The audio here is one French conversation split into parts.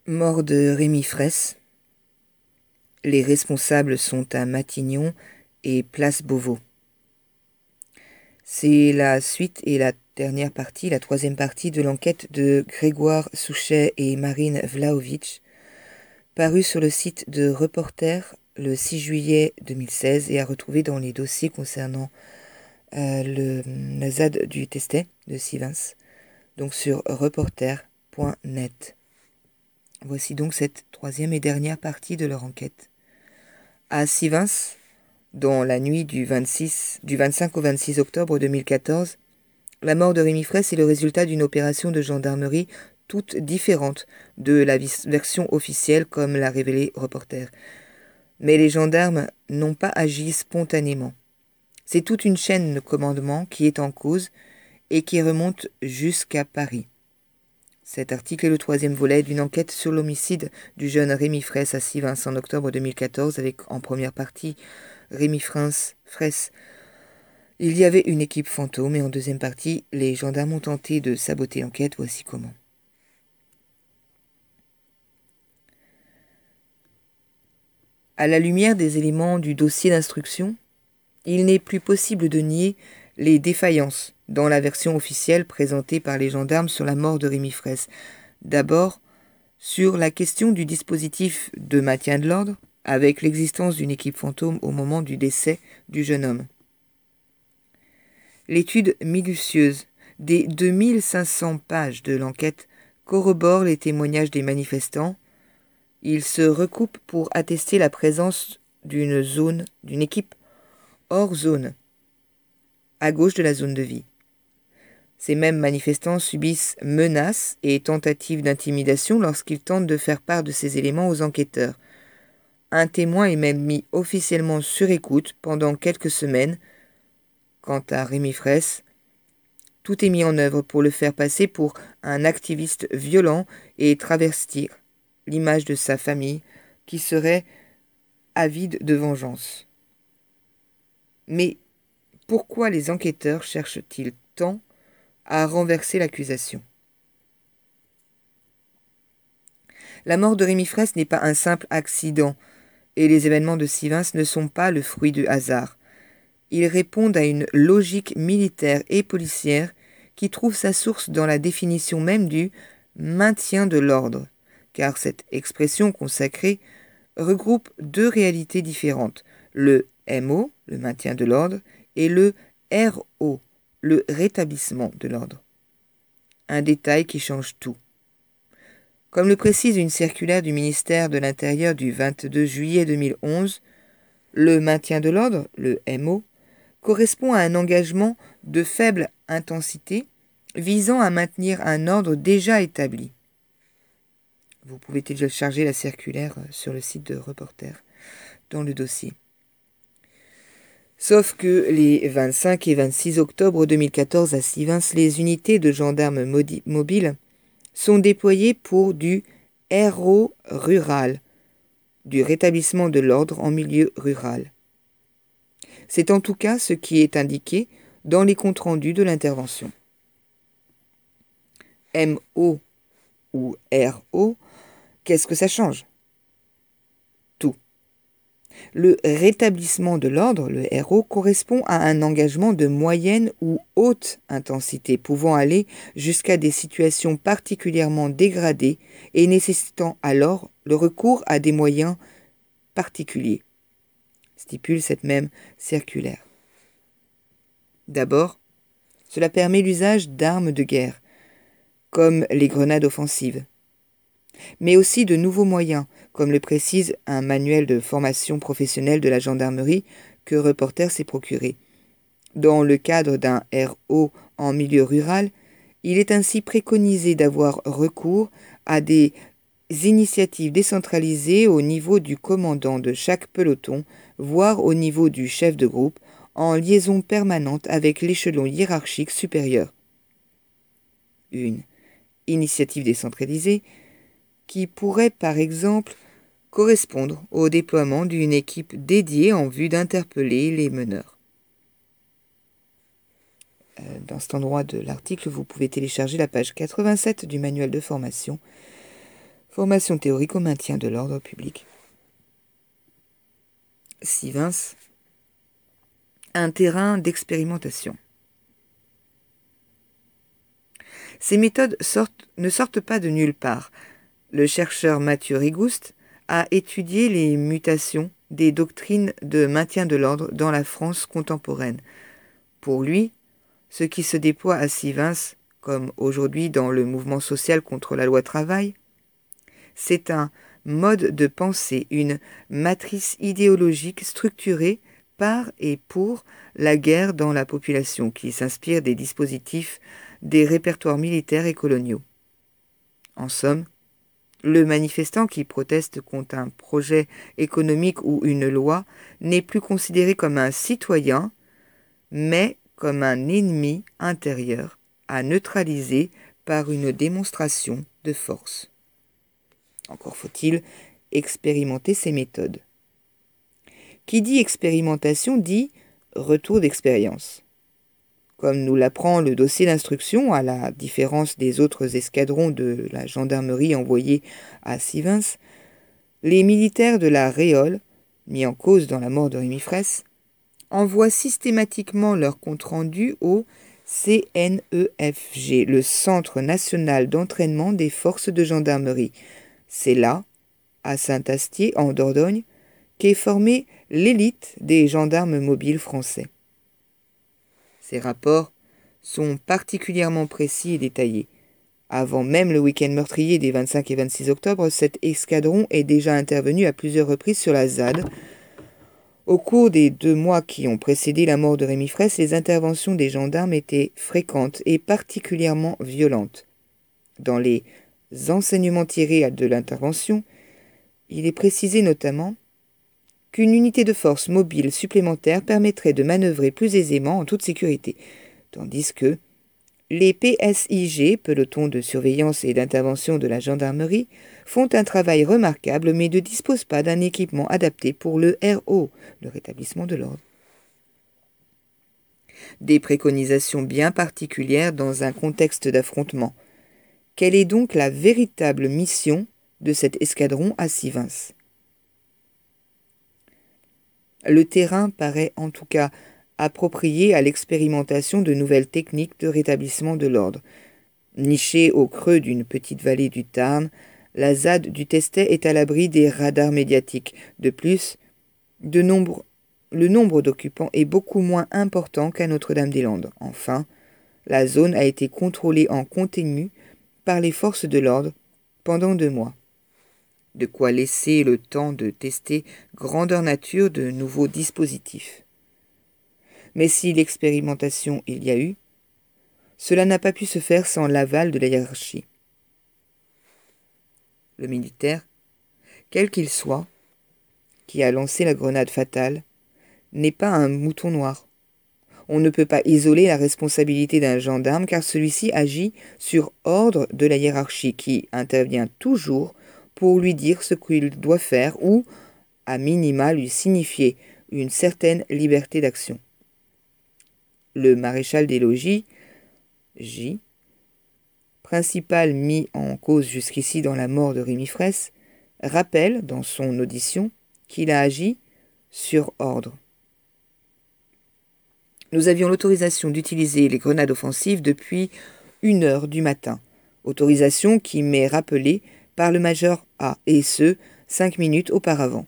Mort de Rémi Fraisse. Les responsables sont à Matignon et Place Beauvau. C'est la suite et la dernière partie, la troisième partie de l'enquête de Grégoire Souchet et Marine Vlahovic, parue sur le site de Reporter le 6 juillet 2016 et à retrouver dans les dossiers concernant la ZAD du Testet de Sivens, donc sur reporter.net. Voici donc cette troisième et dernière partie de leur enquête. À Sivens, dans la nuit du 25 au 26 octobre 2014, la mort de Rémi Fraisse est le résultat d'une opération de gendarmerie toute différente de la version officielle comme l'a révélé Reporter. Mais les gendarmes n'ont pas agi spontanément. C'est toute une chaîne de commandement qui est en cause et qui remonte jusqu'à Paris. Cet article est le troisième volet d'une enquête sur l'homicide du jeune Rémi Fraisse à Sivens en octobre 2014 avec en première partie Rémi Fraisse. Il y avait une équipe fantôme et en deuxième partie, les gendarmes ont tenté de saboter l'enquête. Voici comment. À la lumière des éléments du dossier d'instruction, il n'est plus possible de nier les défaillances dans la version officielle présentée par les gendarmes sur la mort de Rémi Fraisse. D'abord, sur la question du dispositif de maintien de l'ordre, avec l'existence d'une équipe fantôme au moment du décès du jeune homme. L'étude minutieuse des 2500 pages de l'enquête corrobore les témoignages des manifestants. Ils se recoupent pour attester la présence d'une équipe hors zone, à gauche de la zone de vie. Ces mêmes manifestants subissent menaces et tentatives d'intimidation lorsqu'ils tentent de faire part de ces éléments aux enquêteurs. Un témoin est même mis officiellement sur écoute pendant quelques semaines. Quant à Rémi Fraisse, tout est mis en œuvre pour le faire passer pour un activiste violent et travestir l'image de sa famille qui serait avide de vengeance. Mais pourquoi les enquêteurs cherchent-ils tant à renverser l'accusation? La mort de Rémi Fraisse n'est pas un simple accident, et les événements de Sivens ne sont pas le fruit du hasard. Ils répondent à une logique militaire et policière qui trouve sa source dans la définition même du maintien de l'ordre, car cette expression consacrée regroupe deux réalités différentes, le MO, le maintien de l'ordre, et le RO, le rétablissement de l'ordre. Un détail qui change tout. Comme le précise une circulaire du ministère de l'Intérieur du 22 juillet 2011, le maintien de l'ordre, le MO, correspond à un engagement de faible intensité visant à maintenir un ordre déjà établi. Vous pouvez télécharger la circulaire sur le site de Reporter dans le dossier. Sauf que les 25 et 26 octobre 2014 à Sivens, les unités de gendarmes mobiles sont déployées pour du RO rural, du rétablissement de l'ordre en milieu rural. C'est en tout cas ce qui est indiqué dans les comptes rendus de l'intervention. MO ou RO, qu'est-ce que ça change? Tout. Le rétablissement de l'ordre, le RO, correspond à un engagement de moyenne ou haute intensité, pouvant aller jusqu'à des situations particulièrement dégradées et nécessitant alors le recours à des moyens particuliers, stipule cette même circulaire. D'abord, cela permet l'usage d'armes de guerre, comme les grenades offensives, mais aussi de nouveaux moyens, comme le précise un manuel de formation professionnelle de la gendarmerie que Reporter s'est procuré. Dans le cadre d'un RO en milieu rural, il est ainsi préconisé d'avoir recours à des initiatives décentralisées au niveau du commandant de chaque peloton, voire au niveau du chef de groupe, en liaison permanente avec l'échelon hiérarchique supérieur. Une initiative décentralisée qui pourrait par exemple correspondre au déploiement d'une équipe dédiée en vue d'interpeller les meneurs. Dans cet endroit de l'article, vous pouvez télécharger la page 87 du manuel de formation Formation théorique au maintien de l'ordre public. Sivens, un terrain d'expérimentation. Ces méthodes ne sortent pas de nulle part. Le chercheur Mathieu Rigouste a étudié les mutations des doctrines de maintien de l'ordre dans la France contemporaine. Pour lui, ce qui se déploie à Sivens, comme aujourd'hui dans le mouvement social contre la loi travail, c'est un mode de pensée, une matrice idéologique structurée par et pour la guerre dans la population, qui s'inspire des dispositifs des répertoires militaires et coloniaux. En somme, le manifestant qui proteste contre un projet économique ou une loi n'est plus considéré comme un citoyen, mais comme un ennemi intérieur à neutraliser par une démonstration de force. Encore faut-il expérimenter ces méthodes. Qui dit expérimentation dit retour d'expérience. Comme nous l'apprend le dossier d'instruction, à la différence des autres escadrons de la gendarmerie envoyés à Sivens, les militaires de la Réole, mis en cause dans la mort de Rémi Fraisse, envoient systématiquement leur compte-rendu au CNEFG, le Centre national d'entraînement des forces de gendarmerie. C'est là, à Saint-Astier, en Dordogne, qu'est formée l'élite des gendarmes mobiles français. Ces rapports sont particulièrement précis et détaillés. Avant même le week-end meurtrier des 25 et 26 octobre, cet escadron est déjà intervenu à plusieurs reprises sur la ZAD. Au cours des 2 mois qui ont précédé la mort de Rémi Fraisse, les interventions des gendarmes étaient fréquentes et particulièrement violentes. Dans les enseignements tirés de l'intervention, il est précisé notamment qu'une unité de force mobile supplémentaire permettrait de manœuvrer plus aisément en toute sécurité, tandis que les PSIG, pelotons de surveillance et d'intervention de la gendarmerie, font un travail remarquable mais ne disposent pas d'un équipement adapté pour le RO, le rétablissement de l'ordre. Des préconisations bien particulières dans un contexte d'affrontement. Quelle est donc la véritable mission de cet escadron à Sivens ? Le terrain paraît en tout cas approprié à l'expérimentation de nouvelles techniques de rétablissement de l'ordre. Nichée au creux d'une petite vallée du Tarn, la ZAD du Testet est à l'abri des radars médiatiques. De plus, le nombre d'occupants est beaucoup moins important qu'à Notre-Dame-des-Landes. Enfin, la zone a été contrôlée en continu par les forces de l'ordre pendant 2 mois. De quoi laisser le temps de tester grandeur nature de nouveaux dispositifs. Mais si l'expérimentation il y a eu, cela n'a pas pu se faire sans l'aval de la hiérarchie. Le militaire, quel qu'il soit, qui a lancé la grenade fatale, n'est pas un mouton noir. On ne peut pas isoler la responsabilité d'un gendarme car celui-ci agit sur ordre de la hiérarchie qui intervient toujours pour lui dire ce qu'il doit faire ou, à minima, lui signifier une certaine liberté d'action. Le maréchal des logis, J., principal mis en cause jusqu'ici dans la mort de Rémi Fraisse, rappelle dans son audition qu'il a agi sur ordre. Nous avions l'autorisation d'utiliser les grenades offensives depuis 1h du matin, autorisation qui m'est rappelée par le major A, et ce, 5 minutes auparavant.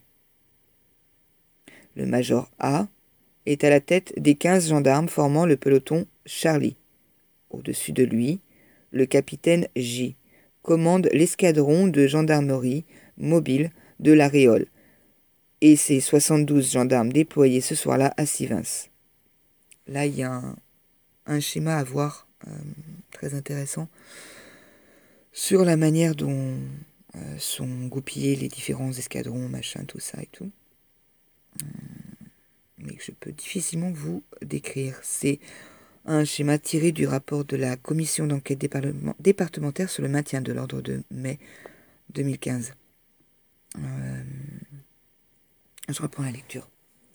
Le major A est à la tête des 15 gendarmes formant le peloton Charlie. Au-dessus de lui, le capitaine J commande l'escadron de gendarmerie mobile de la Réole et ses 72 gendarmes déployés ce soir-là à Sivens. Là, il y a un schéma à voir très intéressant sur la manière dont sont goupillés les différents escadrons, machin, tout ça et tout. Mais que je peux difficilement vous décrire. C'est un schéma tiré du rapport de la commission d'enquête départementaire sur le maintien de l'ordre de mai 2015. Je reprends la lecture.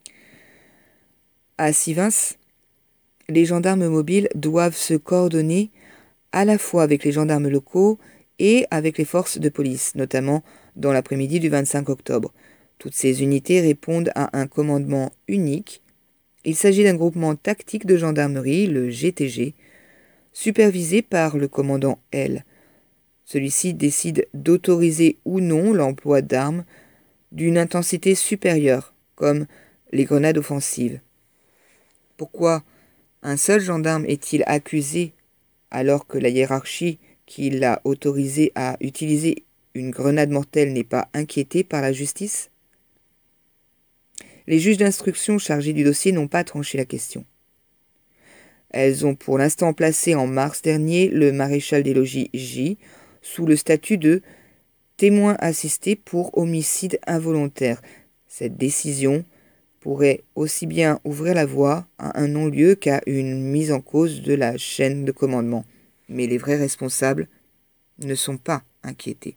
À Sivens, les gendarmes mobiles doivent se coordonner à la fois avec les gendarmes locaux et avec les forces de police, notamment dans l'après-midi du 25 octobre. Toutes ces unités répondent à un commandement unique. Il s'agit d'un groupement tactique de gendarmerie, le GTG, supervisé par le commandant L. Celui-ci décide d'autoriser ou non l'emploi d'armes d'une intensité supérieure, comme les grenades offensives. Pourquoi un seul gendarme est-il accusé alors que la hiérarchie qui l'a autorisé à utiliser une grenade mortelle n'est pas inquiétée par la justice? Les juges d'instruction chargés du dossier n'ont pas tranché la question. Elles ont pour l'instant placé en mars dernier le maréchal des logis J sous le statut de témoin assisté pour homicide involontaire. Cette décision pourrait aussi bien ouvrir la voie à un non-lieu qu'à une mise en cause de la chaîne de commandement. Mais les vrais responsables ne sont pas inquiétés.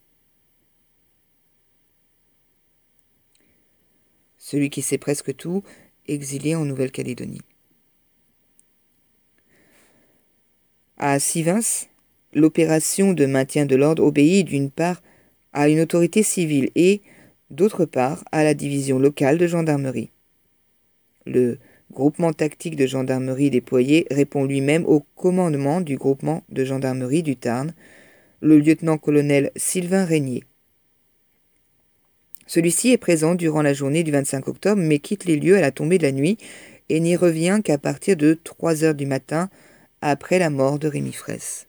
Celui qui sait presque tout, exilé en Nouvelle-Calédonie. À Sivens, l'opération de maintien de l'ordre obéit d'une part à une autorité civile et, d'autre part, à la division locale de gendarmerie. Le groupement tactique de gendarmerie déployé répond lui-même au commandement du groupement de gendarmerie du Tarn, le lieutenant-colonel Sylvain Régnier. Celui-ci est présent durant la journée du 25 octobre, mais quitte les lieux à la tombée de la nuit et n'y revient qu'à partir de 3 heures du matin, après la mort de Rémi Fraisse.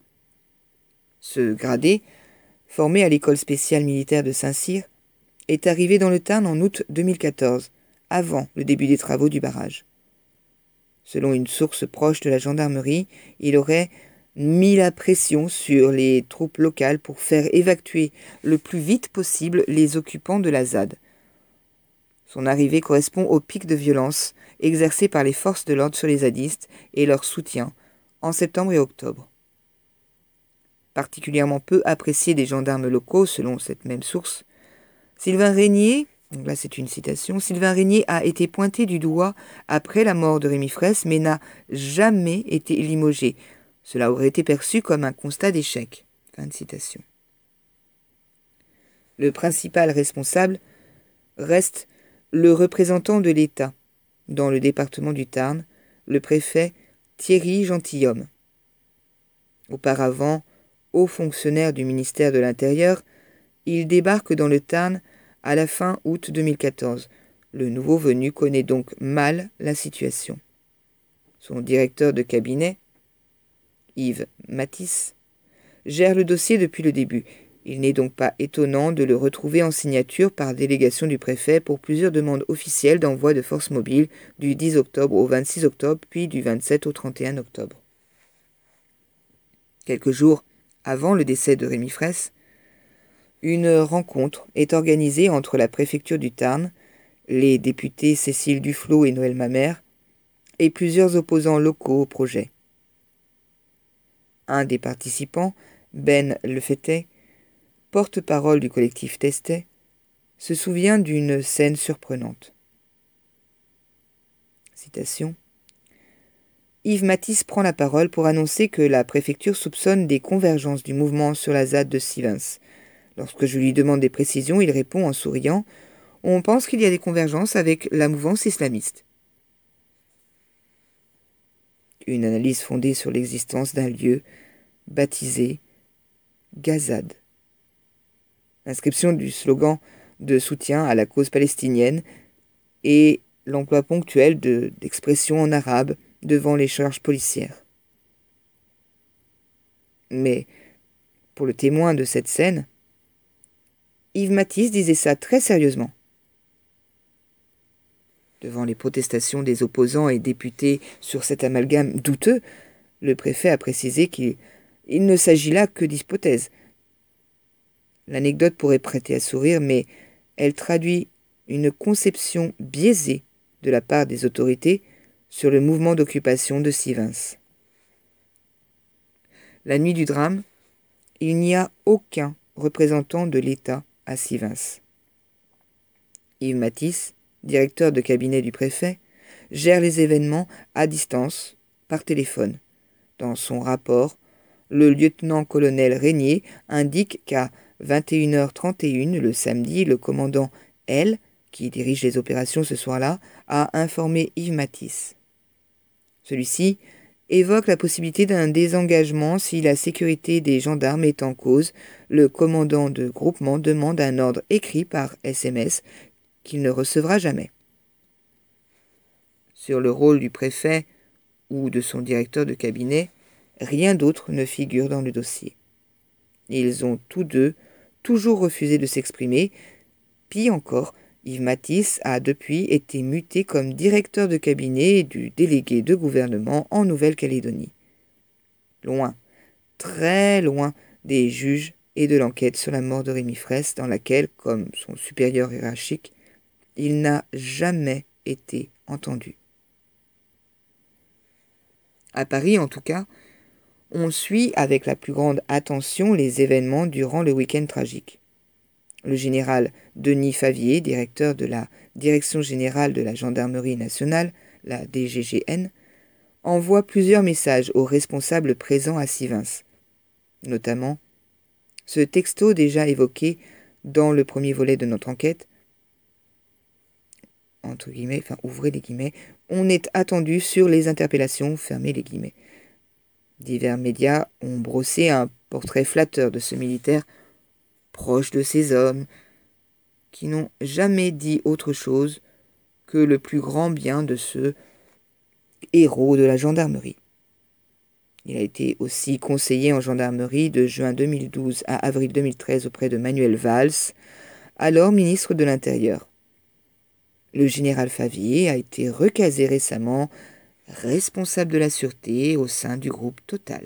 Ce gradé, formé à l'école spéciale militaire de Saint-Cyr, est arrivé dans le Tarn en août 2014, avant le début des travaux du barrage. Selon une source proche de la gendarmerie, il aurait mis la pression sur les troupes locales pour faire évacuer le plus vite possible les occupants de la ZAD. Son arrivée correspond au pic de violence exercé par les forces de l'ordre sur les zadistes et leur soutien en septembre et octobre. Particulièrement peu apprécié des gendarmes locaux, selon cette même source, Sylvain Régnier, donc là c'est une citation, Sylvain Régnier a été pointé du doigt après la mort de Rémi Fraisse, mais n'a jamais été limogé. Cela aurait été perçu comme un constat d'échec. Fin de citation. Le principal responsable reste le représentant de l'État dans le département du Tarn, le préfet Thierry Gentilhomme. Auparavant, haut fonctionnaire du ministère de l'Intérieur, il débarque dans le Tarn à la fin août 2014. Le nouveau venu connaît donc mal la situation. Son directeur de cabinet, Yves Mathis, gère le dossier depuis le début. Il n'est donc pas étonnant de le retrouver en signature par délégation du préfet pour plusieurs demandes officielles d'envoi de forces mobiles du 10 octobre au 26 octobre, puis du 27 au 31 octobre. Quelques jours avant le décès de Rémi Fraisse, une rencontre est organisée entre la préfecture du Tarn, les députés Cécile Duflot et Noël Mamère, et plusieurs opposants locaux au projet. Un des participants, Ben Lefettet, porte-parole du collectif Testet, se souvient d'une scène surprenante. Citation. Yves Mathis prend la parole pour annoncer que la préfecture soupçonne des convergences du mouvement sur la ZAD de Sivens. Lorsque je lui demande des précisions, il répond en souriant « On pense qu'il y a des convergences avec la mouvance islamiste. » Une analyse fondée sur l'existence d'un lieu baptisé Gazad. L'inscription du slogan de soutien à la cause palestinienne et l'emploi ponctuel d'expressions en arabe devant les charges policières. Mais, pour le témoin de cette scène, Yves Mathis disait ça très sérieusement. Devant les protestations des opposants et députés sur cet amalgame douteux, le préfet a précisé qu'il ne s'agit là que d'hypothèses. L'anecdote pourrait prêter à sourire, mais elle traduit une conception biaisée de la part des autorités sur le mouvement d'occupation de Sivens. La nuit du drame, il n'y a aucun représentant de l'État à Sivens. Yves Mathis, directeur de cabinet du préfet, gère les événements à distance, par téléphone. Dans son rapport, le lieutenant-colonel Régnier indique qu'à 21h31 le samedi, le commandant L, qui dirige les opérations ce soir-là, a informé Yves Matisse. Celui-ci évoque la possibilité d'un désengagement si la sécurité des gendarmes est en cause. Le commandant de groupement demande un ordre écrit par SMS qu'il ne recevra jamais. Sur le rôle du préfet ou de son directeur de cabinet, rien d'autre ne figure dans le dossier. Ils ont tous deux toujours refusé de s'exprimer. Pis encore, Yves Matisse a depuis été muté comme directeur de cabinet du délégué de gouvernement en Nouvelle-Calédonie. Loin, très loin des juges et de l'enquête sur la mort de Rémi Fraisse, dans laquelle, comme son supérieur hiérarchique, il n'a jamais été entendu. À Paris, en tout cas, on suit avec la plus grande attention les événements durant le week-end tragique. Le général Denis Favier, directeur de la Direction générale de la Gendarmerie nationale, la DGGN, envoie plusieurs messages aux responsables présents à Sivens, notamment ce texto déjà évoqué dans le premier volet de notre enquête, entre guillemets, enfin ouvrez les guillemets, on est attendu sur les interpellations, fermez les guillemets. Divers médias ont brossé un portrait flatteur de ce militaire proche de ces hommes qui n'ont jamais dit autre chose que le plus grand bien de ce héros de la gendarmerie. Il a été aussi conseiller en gendarmerie de juin 2012 à avril 2013 auprès de Manuel Valls, alors ministre de l'Intérieur. Le général Favier a été recasé récemment responsable de la sûreté au sein du groupe Total.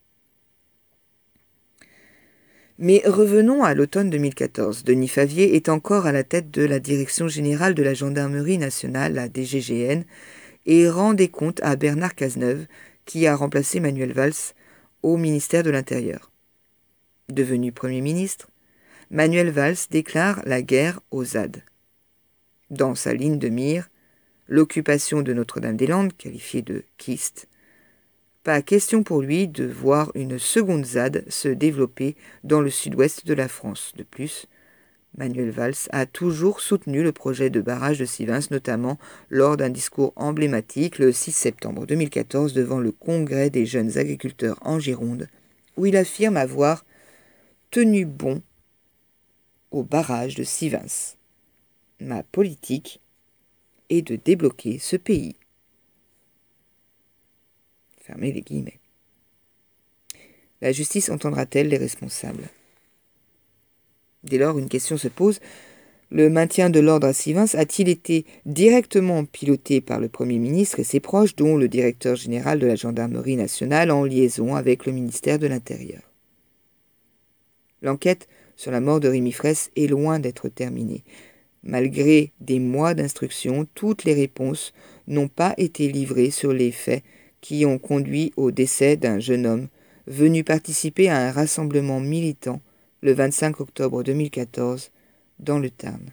Mais revenons à l'automne 2014. Denis Favier est encore à la tête de la Direction générale de la Gendarmerie nationale, la DGGN, et rend des comptes à Bernard Cazeneuve, qui a remplacé Manuel Valls au ministère de l'Intérieur. Devenu Premier ministre, Manuel Valls déclare la guerre aux ZAD. Dans sa ligne de mire, l'occupation de Notre-Dame-des-Landes, qualifiée de kyste. Pas question pour lui de voir une seconde ZAD se développer dans le sud-ouest de la France. De plus, Manuel Valls a toujours soutenu le projet de barrage de Sivens, notamment lors d'un discours emblématique le 6 septembre 2014 devant le Congrès des jeunes agriculteurs en Gironde, où il affirme avoir tenu bon au barrage de Sivens. Ma politique est de débloquer ce pays. Fermez les guillemets. La justice entendra-t-elle les responsables ? Dès lors, une question se pose. Le maintien de l'ordre à Sivens a-t-il été directement piloté par le Premier ministre et ses proches, dont le directeur général de la Gendarmerie nationale en liaison avec le ministère de l'Intérieur ? L'enquête sur la mort de Rémi Fraisse est loin d'être terminée. Malgré des mois d'instruction, toutes les réponses n'ont pas été livrées sur les faits qui ont conduit au décès d'un jeune homme venu participer à un rassemblement militant le 25 octobre 2014 dans le Tarn.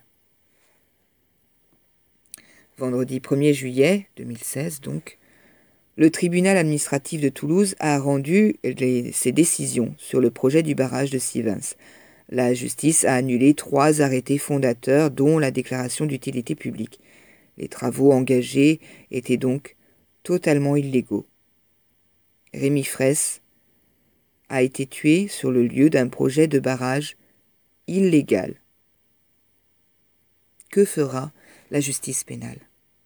Vendredi 1er juillet 2016, donc, le tribunal administratif de Toulouse a rendu ses décisions sur le projet du barrage de Sivens. La justice a annulé 3 arrêtés fondateurs, dont la déclaration d'utilité publique. Les travaux engagés étaient donc totalement illégaux. Rémi Fraisse a été tué sur le lieu d'un projet de barrage illégal. Que fera la justice pénale ?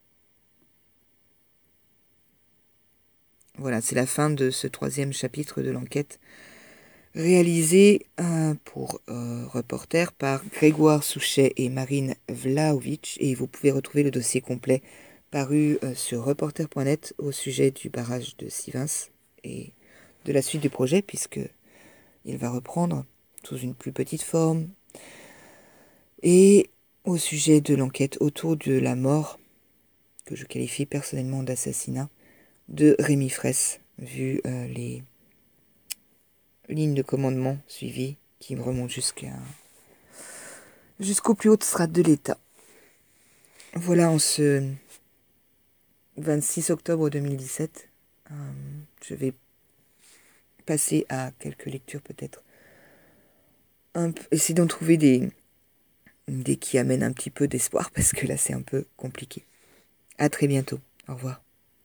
Voilà, c'est la fin de ce 3e chapitre de l'enquête réalisé pour Reporter par Grégoire Souchet et Marine Vlaovic. Et vous pouvez retrouver le dossier complet paru sur reporter.net au sujet du barrage de Sivens et de la suite du projet, puisque il va reprendre sous une plus petite forme. Et au sujet de l'enquête autour de la mort, que je qualifie personnellement d'assassinat, de Rémi Fraisse, vu les lignes de commandement suivies qui me remontent jusqu'aux plus hautes strates de l'État. Voilà, en ce 26 octobre 2017, je vais passer à quelques lectures peut-être. Essayer d'en trouver des qui amènent un petit peu d'espoir parce que là c'est un peu compliqué. À très bientôt. Au revoir.